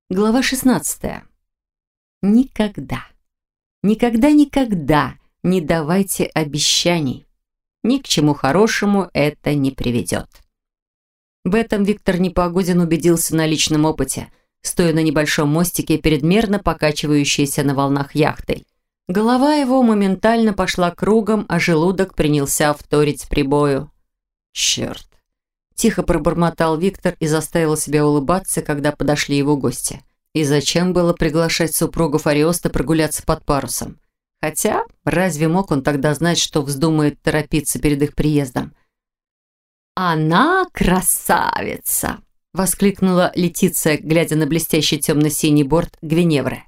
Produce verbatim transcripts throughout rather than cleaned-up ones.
Глава шестнадцатая. Никогда, никогда-никогда не давайте обещаний. Ни к чему хорошему это не приведет. В этом Виктор Непогодин убедился на личном опыте, стоя на небольшом мостике перед мерно покачивающейся на волнах яхтой. Голова его моментально пошла кругом, а желудок принялся вторить прибою. «Черт!» Тихо пробормотал Виктор и заставил себя улыбаться, когда подошли его гости. И зачем было приглашать супругов Ариоста прогуляться под парусом? Хотя, разве мог он тогда знать, что вздумает торопиться перед их приездом? «Она красавица!» — воскликнула Летиция, глядя на блестящий темно-синий борт Гвиневры.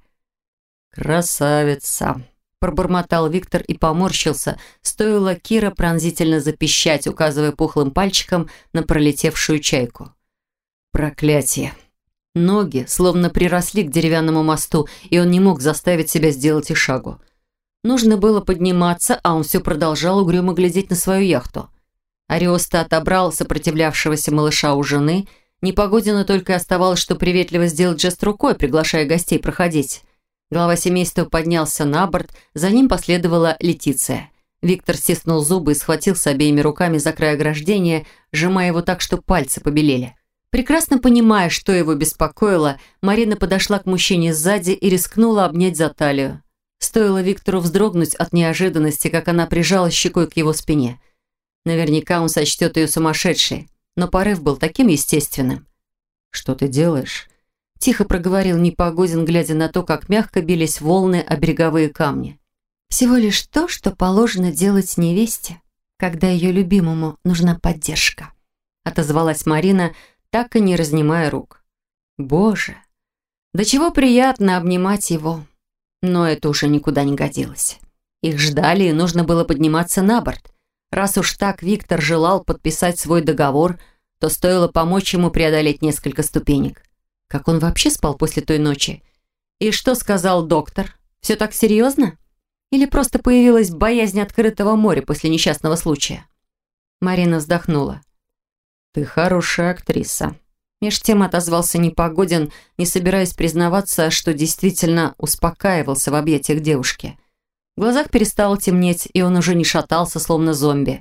«Красавица!» — пробормотал Виктор и поморщился, стоило Кира пронзительно запищать, указывая пухлым пальчиком на пролетевшую чайку. «Проклятие!» Ноги словно приросли к деревянному мосту, и он не мог заставить себя сделать и шагу. Нужно было подниматься, а он все продолжал угрюмо глядеть на свою яхту. Ариоста отобрал сопротивлявшегося малыша у жены. Непогодину только и оставалось, что приветливо сделать жест рукой, приглашая гостей проходить. Глава семейства поднялся на борт, за ним последовала Летиция. Виктор стиснул зубы и схватился обеими руками за край ограждения, сжимая его так, что пальцы побелели. Прекрасно понимая, что его беспокоило, Марина подошла к мужчине сзади и рискнула обнять за талию. Стоило Виктору вздрогнуть от неожиданности, как она прижала щекой к его спине. Наверняка он сочтет ее сумасшедшей, но порыв был таким естественным. «Что ты делаешь?» Тихо проговорил Непогодин, глядя на то, как мягко бились волны о береговые камни. «Всего лишь то, что положено делать невесте, когда ее любимому нужна поддержка», отозвалась Марина, так и не разнимая рук. «Боже, до чего приятно обнимать его!» Но это уже никуда не годилось. Их ждали, и нужно было подниматься на борт. Раз уж так Виктор желал подписать свой договор, то стоило помочь ему преодолеть несколько ступенек. Как он вообще спал после той ночи? И что сказал доктор? Все так серьезно? Или просто появилась боязнь открытого моря после несчастного случая? Марина вздохнула. «Ты хорошая актриса». Меж тем отозвался Непогодин, не собираясь признаваться, что действительно успокаивался в объятиях девушки. В глазах перестало темнеть, и он уже не шатался, словно зомби.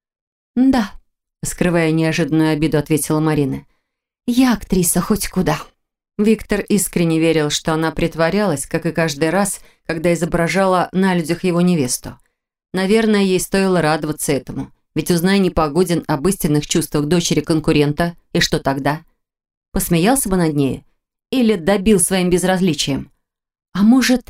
«Да», скрывая неожиданную обиду, ответила Марина. «Я актриса хоть куда». Виктор искренне верил, что она притворялась, как и каждый раз, когда изображала на людях его невесту. Наверное, ей стоило радоваться этому, ведь узнай Непогодин об истинных чувствах дочери конкурента, и что тогда? Посмеялся бы над нею? Или добил своим безразличием? А может...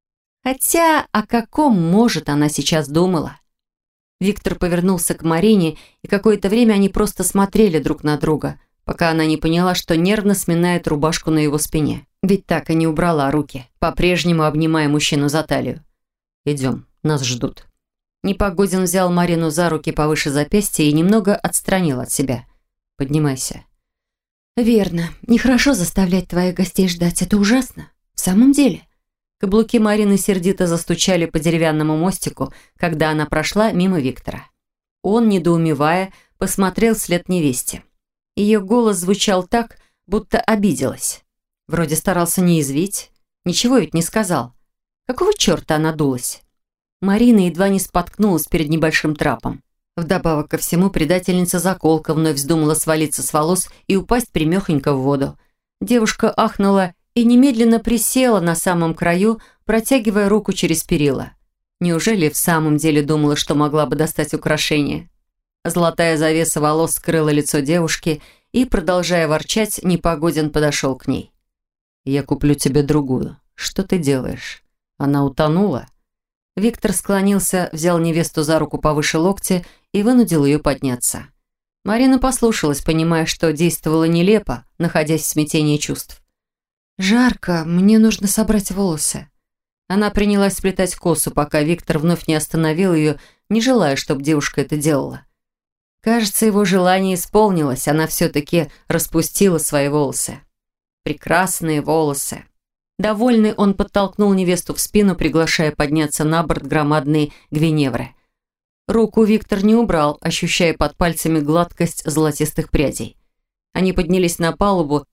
Хотя о каком «может» она сейчас думала? Виктор повернулся к Марине, и какое-то время они просто смотрели друг на друга, пока она не поняла, что нервно сминает рубашку на его спине. Ведь так и не убрала руки, по-прежнему обнимая мужчину за талию. «Идем, нас ждут». Непогодин взял Марину за руки повыше запястья и немного отстранил от себя. «Поднимайся». «Верно. Нехорошо заставлять твоих гостей ждать. Это ужасно. В самом деле». Каблуки Марины сердито застучали по деревянному мостику, когда она прошла мимо Виктора. Он, недоумевая, посмотрел вслед невесте. Ее голос звучал так, будто обиделась. Вроде старался не извить. Ничего ведь не сказал. Какого черта она дулась? Марина едва не споткнулась перед небольшим трапом. Вдобавок ко всему, предательница заколка вновь вздумала свалиться с волос и упасть примехонько в воду. Девушка ахнула и немедленно присела на самом краю, протягивая руку через перила. Неужели в самом деле думала, что могла бы достать украшение? Золотая завеса волос скрыла лицо девушки, и, продолжая ворчать, Непогодин подошел к ней. «Я куплю тебе другую. Что ты делаешь? Она утонула?» Виктор склонился, взял невесту за руку повыше локтя и вынудил ее подняться. Марина послушалась, понимая, что действовала нелепо, находясь в смятении чувств. «Жарко, мне нужно собрать волосы». Она принялась сплетать косу, пока Виктор вновь не остановил ее, не желая, чтобы девушка это делала. Кажется, его желание исполнилось, она все-таки распустила свои волосы. Прекрасные волосы. Довольный, он подтолкнул невесту в спину, приглашая подняться на борт громадной Гвиневры. Руку Виктор не убрал, ощущая под пальцами гладкость золотистых прядей. Они поднялись на палубу,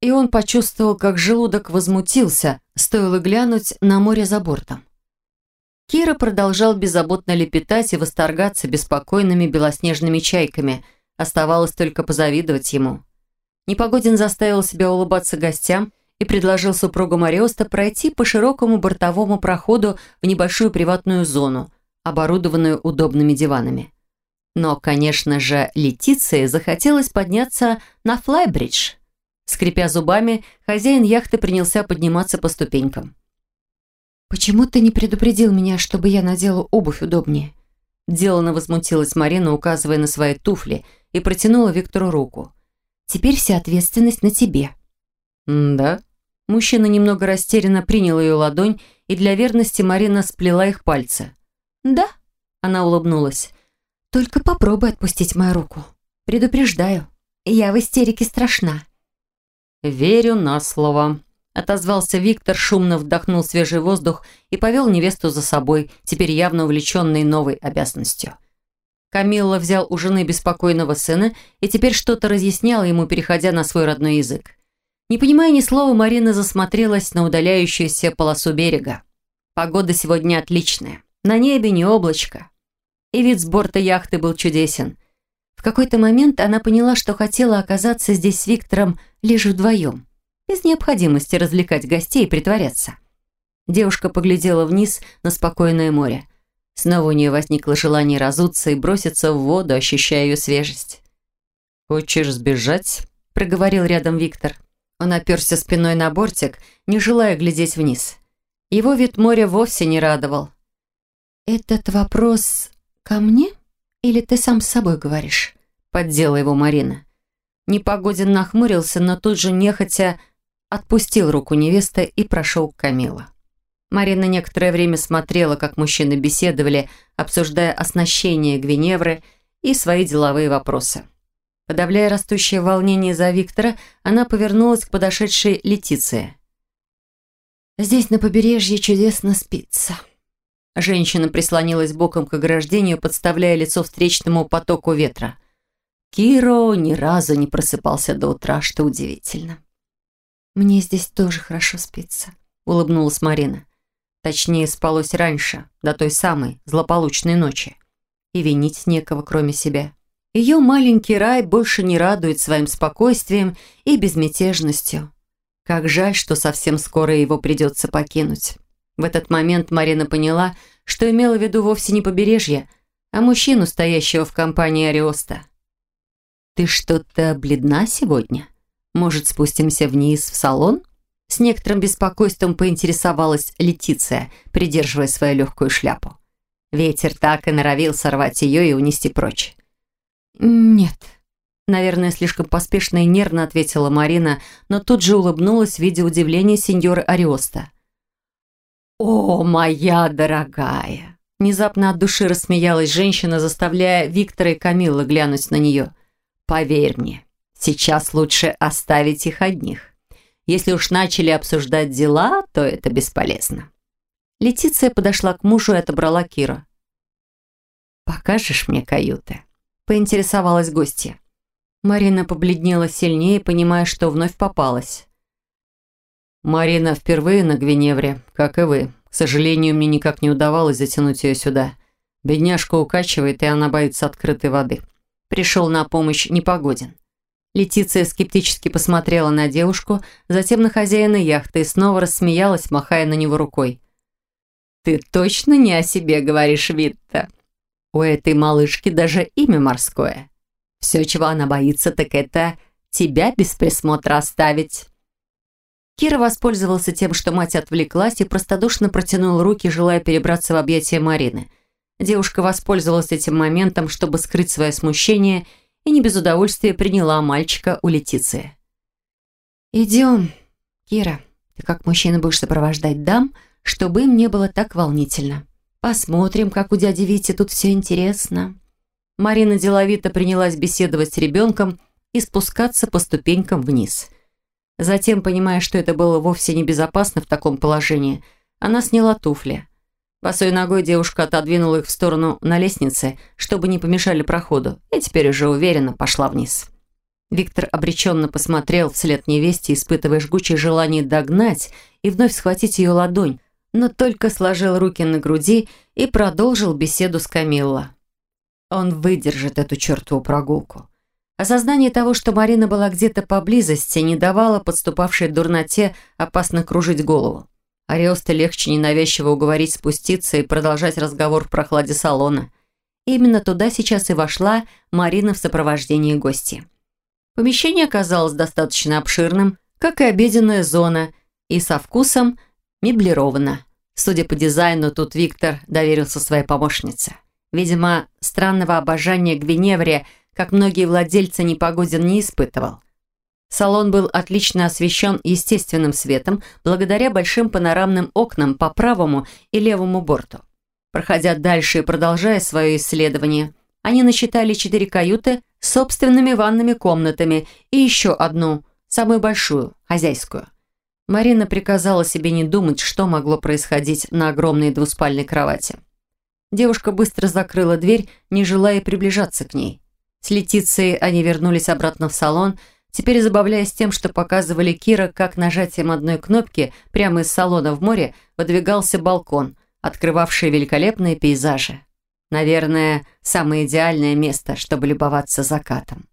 и он почувствовал, как желудок возмутился, стоило глянуть на море за бортом. Кира продолжал беззаботно лепетать и восторгаться беспокойными белоснежными чайками. Оставалось только позавидовать ему. Непогодин заставил себя улыбаться гостям и предложил супругам Ариоста пройти по широкому бортовому проходу в небольшую приватную зону, оборудованную удобными диванами. Но, конечно же, Летиции захотелось подняться на флайбридж. Скрипя зубами, хозяин яхты принялся подниматься по ступенькам. «Почему ты не предупредил меня, чтобы я надела обувь удобнее?» Делано возмутилась Марина, указывая на свои туфли, и протянула Виктору руку. «Теперь вся ответственность на тебе». «Да?» Мужчина немного растерянно принял ее ладонь, и для верности Марина сплела их пальцы. «Да?» Она улыбнулась. «Только попробуй отпустить мою руку. Предупреждаю, я в истерике страшна». «Верю на слово», — отозвался Виктор, шумно вдохнул свежий воздух и повел невесту за собой, теперь явно увлеченной новой обязанностью. Камилла взял у жены беспокойного сына и теперь что-то разъяснял ему, переходя на свой родной язык. Не понимая ни слова, Марина засмотрелась на удаляющуюся полосу берега. Погода сегодня отличная, на небе не облачко. И вид с борта яхты был чудесен. В какой-то момент она поняла, что хотела оказаться здесь с Виктором лишь вдвоем, без необходимости развлекать гостей и притворяться. Девушка поглядела вниз на спокойное море. Снова у нее возникло желание разуться и броситься в воду, ощущая ее свежесть. «Хочешь сбежать?» – проговорил рядом Виктор. Он оперся спиной на бортик, не желая глядеть вниз. Его вид моря вовсе не радовал. «Этот вопрос ко мне? Или ты сам с собой говоришь?» – поддела его Марина. Непогодин нахмурился, но тут же нехотя отпустил руку невесты и прошел к Камилла. Марина некоторое время смотрела, как мужчины беседовали, обсуждая оснащение Гвиневры и свои деловые вопросы. Подавляя растущее волнение за Виктора, она повернулась к подошедшей Летиции. «Здесь на побережье чудесно спится». Женщина прислонилась боком к ограждению, подставляя лицо встречному потоку ветра. Киро ни разу не просыпался до утра, что удивительно. «Мне здесь тоже хорошо спится», — улыбнулась Марина. Точнее, спалось раньше, до той самой злополучной ночи. И винить некого, кроме себя. Ее маленький рай больше не радует своим спокойствием и безмятежностью. Как жаль, что совсем скоро его придется покинуть. В этот момент Марина поняла, что имела в виду вовсе не побережье, а мужчину, стоящего в компании Ариоста. «Ты что-то бледна сегодня? Может, спустимся вниз в салон?» С некоторым беспокойством поинтересовалась Летиция, придерживая свою легкую шляпу. Ветер так и норовил сорвать ее и унести прочь. «Нет», — наверное, слишком поспешно и нервно ответила Марина, но тут же улыбнулась, видя удивление сеньора Ариоста. «О, моя дорогая!» Внезапно от души рассмеялась женщина, заставляя Виктора и Камиллу глянуть на нее. «Поверь мне, сейчас лучше оставить их одних. Если уж начали обсуждать дела, то это бесполезно». Летиция подошла к мужу и отобрала Кира. «Покажешь мне каюты?» – поинтересовалась гостья. Марина побледнела сильнее, понимая, что вновь попалась. «Марина впервые на Гвиневре, как и вы. К сожалению, мне никак не удавалось затянуть ее сюда. Бедняжка укачивает, и она боится открытой воды». Пришел на помощь Непогодин. Летиция скептически посмотрела на девушку, затем на хозяина яхты и снова рассмеялась, махая на него рукой. «Ты точно не о себе говоришь, Витта? У этой малышки даже имя морское. Все, чего она боится, так это тебя без присмотра оставить». Кира воспользовался тем, что мать отвлеклась и простодушно протянул руки, желая перебраться в объятия Марины. Девушка воспользовалась этим моментом, чтобы скрыть свое смущение, и не без удовольствия приняла мальчика у Летиции. «Идем, Кира. Ты как мужчина будешь сопровождать дам, чтобы им не было так волнительно. Посмотрим, как у дяди Вити тут все интересно». Марина деловито принялась беседовать с ребенком и спускаться по ступенькам вниз. Затем, понимая, что это было вовсе небезопасно в таком положении, она сняла туфли. Босой ногой девушка отодвинула их в сторону на лестнице, чтобы не помешали проходу, и теперь уже уверенно пошла вниз. Виктор обреченно посмотрел вслед невесте, испытывая жгучее желание догнать и вновь схватить ее ладонь, но только сложил руки на груди и продолжил беседу с Камилло. Он выдержит эту чертову прогулку. Осознание того, что Марина была где-то поблизости, не давало подступавшей дурноте опасно кружить голову. Ариосто легче ненавязчиво уговорить спуститься и продолжать разговор в прохладе салона. Именно туда сейчас и вошла Марина в сопровождении гостей. Помещение оказалось достаточно обширным, как и обеденная зона, и со вкусом меблировано. Судя по дизайну, тут Виктор доверился своей помощнице. Видимо, странного обожания к Гвиневре, как многие владельцы, Непогодин не испытывал. Салон был отлично освещен естественным светом благодаря большим панорамным окнам по правому и левому борту. Проходя дальше и продолжая свое исследование, они насчитали четыре каюты с собственными ванными комнатами и еще одну, самую большую, хозяйскую. Марина приказала себе не думать, что могло происходить на огромной двуспальной кровати. Девушка быстро закрыла дверь, не желая приближаться к ней. С Летицией они вернулись обратно в салон, теперь забавляясь тем, что показывали Кира, как нажатием одной кнопки прямо из салона в море выдвигался балкон, открывавший великолепные пейзажи. Наверное, самое идеальное место, чтобы любоваться закатом.